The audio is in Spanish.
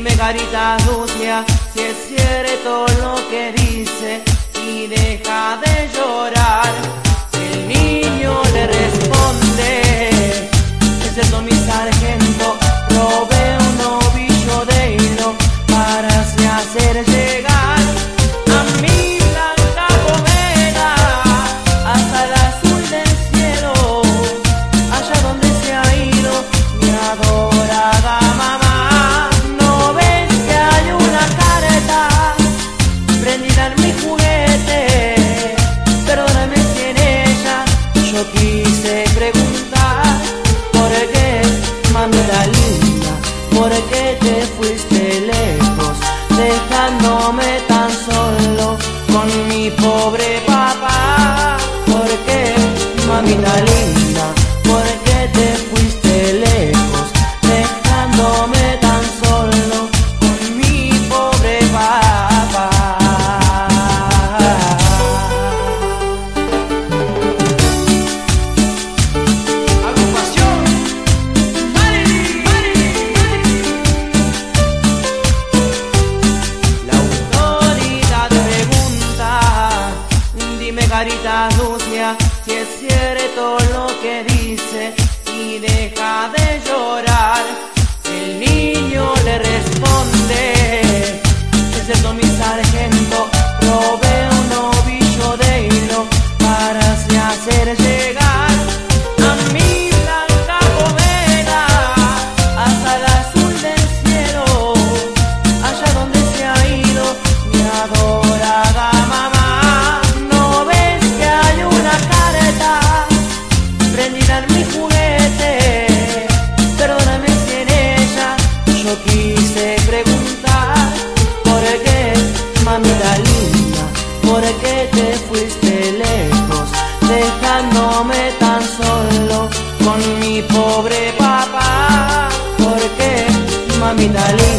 Dime carita sucia si es cierto lo que dice y deja de llorar. El niño le responde: es cierto mi sargento, robé un ovillo de hilo para así hacer llegar a mi blanca cometa hasta el azul del cielo, allá donde se ha ido mi adorada mamá. ¿No ves que hay una careta prendida en mi juguete? Perdóname si en ella yo quise preguntar: ¿por qué, mamita linda? ¿Por qué te fuiste lejos, dejándome tan solo con mi pobre papá? ¿Por qué, mamita linda? ¿Por qué te fuiste lejos, dejándome tan solo con mi pobre papá? Agrupación Marilyn. La autoridad pregunta: dime carita sucia si es cierto lo que dice y deja de llorar. El niño le responde: es cierto mi sargento, robé un ovillo de hilo para así hacer llegar a mi blanca cometa hasta el azul del cielo, allá donde se ha ido mi adorada mamá. ¿No ves que hay una careta prendida en mi juguete? Perdóname si en ella yo quise preguntar: ¿por qué, mamita linda? ¿Por qué te fuiste lejos, dejándome tan solo con mi pobre papá? ¿Por qué, mamita linda?